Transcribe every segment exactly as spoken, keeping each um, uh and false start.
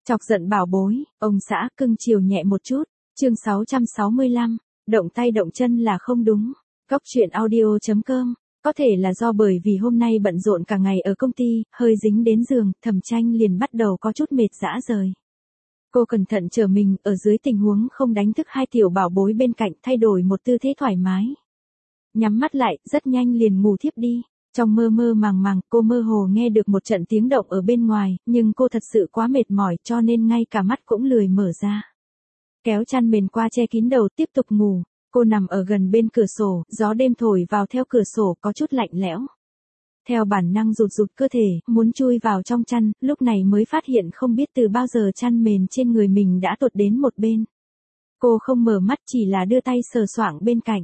Chọc giận bảo bối, ông xã cưng chiều nhẹ một chút. Chương sáu trăm sáu mươi lăm, động tay động chân là không đúng. Cóc truyện audio chấm com. Có thể là do bởi vì hôm nay bận rộn cả ngày ở công ty, hơi dính đến giường, Thẩm Tranh liền bắt đầu có chút mệt rã rời. Cô cẩn thận trở mình, ở dưới tình huống không đánh thức hai tiểu bảo bối bên cạnh, thay đổi một tư thế thoải mái. Nhắm mắt lại, rất nhanh liền ngủ thiếp đi. Trong mơ mơ màng màng, cô mơ hồ nghe được một trận tiếng động ở bên ngoài, nhưng cô thật sự quá mệt mỏi cho nên ngay cả mắt cũng lười mở ra. Kéo chăn mền qua che kín đầu tiếp tục ngủ, cô nằm ở gần bên cửa sổ, gió đêm thổi vào theo cửa sổ có chút lạnh lẽo. Theo bản năng rụt rụt cơ thể, muốn chui vào trong chăn, lúc này mới phát hiện không biết từ bao giờ chăn mền trên người mình đã tuột đến một bên. Cô không mở mắt chỉ là đưa tay sờ soạng bên cạnh.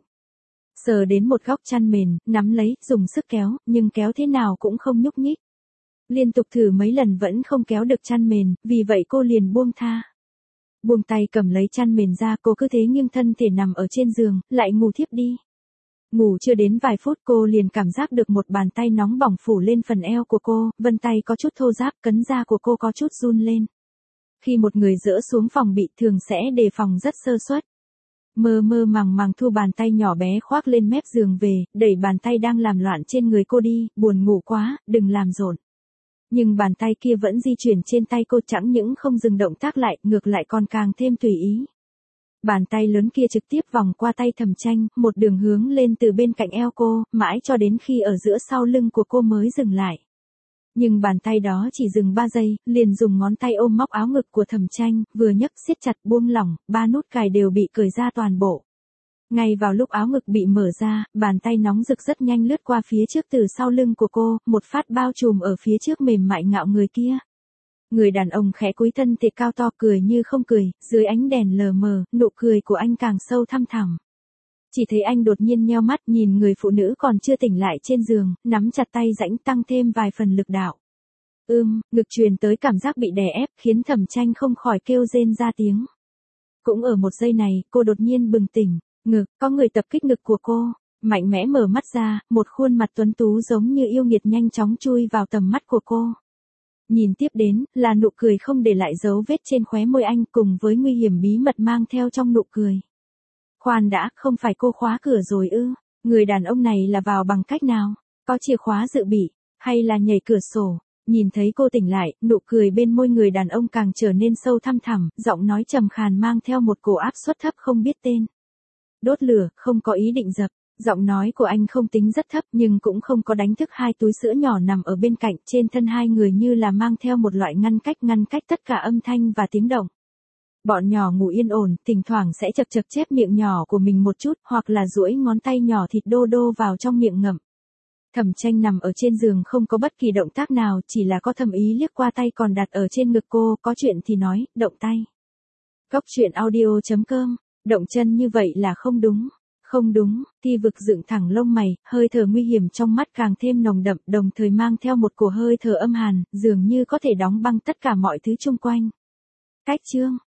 Sờ đến một góc chăn mền, nắm lấy, dùng sức kéo, nhưng kéo thế nào cũng không nhúc nhích. Liên tục thử mấy lần vẫn không kéo được chăn mền, vì vậy cô liền buông tha. Buông tay cầm lấy chăn mền ra, cô cứ thế nghiêng thân thể nằm ở trên giường, lại ngủ thiếp đi. Ngủ chưa đến vài phút cô liền cảm giác được một bàn tay nóng bỏng phủ lên phần eo của cô, vân tay có chút thô ráp, cấn da của cô có chút run lên. Khi một người dỡ xuống phòng bị thường sẽ đề phòng rất sơ suất. Mơ mơ màng màng thu bàn tay nhỏ bé khoác lên mép giường về, đẩy bàn tay đang làm loạn trên người cô đi, buồn ngủ quá, đừng làm rộn. Nhưng bàn tay kia vẫn di chuyển trên tay cô, chẳng những không dừng động tác lại, ngược lại còn càng thêm tùy ý. Bàn tay lớn kia trực tiếp vòng qua tay Thẩm Tranh, một đường hướng lên từ bên cạnh eo cô, mãi cho đến khi ở giữa sau lưng của cô mới dừng lại. Nhưng bàn tay đó chỉ dừng ba giây, liền dùng ngón tay ôm móc áo ngực của Thẩm Tranh, vừa nhấc siết chặt buông lỏng, ba nút cài đều bị cởi ra toàn bộ. Ngay vào lúc áo ngực bị mở ra, bàn tay nóng rực rất nhanh lướt qua phía trước từ sau lưng của cô, một phát bao trùm ở phía trước mềm mại ngạo người kia. Người đàn ông khẽ cúi thân thể cao to cười như không cười, dưới ánh đèn lờ mờ, nụ cười của anh càng sâu thăm thẳm. Chỉ thấy anh đột nhiên nheo mắt nhìn người phụ nữ còn chưa tỉnh lại trên giường, nắm chặt tay rãnh tăng thêm vài phần lực đạo. Ưm, ngực truyền tới cảm giác bị đè ép, khiến Thẩm Tranh không khỏi kêu rên ra tiếng. Cũng ở một giây này, cô đột nhiên bừng tỉnh, ngực, có người tập kích ngực của cô. Mạnh mẽ mở mắt ra, một khuôn mặt tuấn tú giống như yêu nghiệt nhanh chóng chui vào tầm mắt của cô. Nhìn tiếp đến, là nụ cười không để lại dấu vết trên khóe môi anh cùng với nguy hiểm bí mật mang theo trong nụ cười. Khoan đã, không phải cô khóa cửa rồi ư? Người đàn ông này là vào bằng cách nào? Có chìa khóa dự bị, hay là nhảy cửa sổ? Nhìn thấy cô tỉnh lại, nụ cười bên môi người đàn ông càng trở nên sâu thăm thẳm, giọng nói trầm khàn mang theo một cổ áp suất thấp không biết tên. Đốt lửa, không có ý định dập. Giọng nói của anh không tính rất thấp nhưng cũng không có đánh thức hai túi sữa nhỏ nằm ở bên cạnh, trên thân hai người như là mang theo một loại ngăn cách ngăn cách tất cả âm thanh và tiếng động. Bọn nhỏ ngủ yên ổn, thỉnh thoảng sẽ chật chật chép miệng nhỏ của mình một chút, hoặc là duỗi ngón tay nhỏ thịt đô đô vào trong miệng ngậm. Thẩm Tranh nằm ở trên giường không có bất kỳ động tác nào, chỉ là có thầm ý liếc qua tay còn đặt ở trên ngực cô, có chuyện thì nói, động tay. Cóc truyện audio chấm com, động chân như vậy là không đúng. Không đúng, Thi Vực dựng thẳng lông mày, hơi thở nguy hiểm trong mắt càng thêm nồng đậm, đồng thời mang theo một cổ hơi thở âm hàn, dường như có thể đóng băng tất cả mọi thứ xung quanh. Cách chương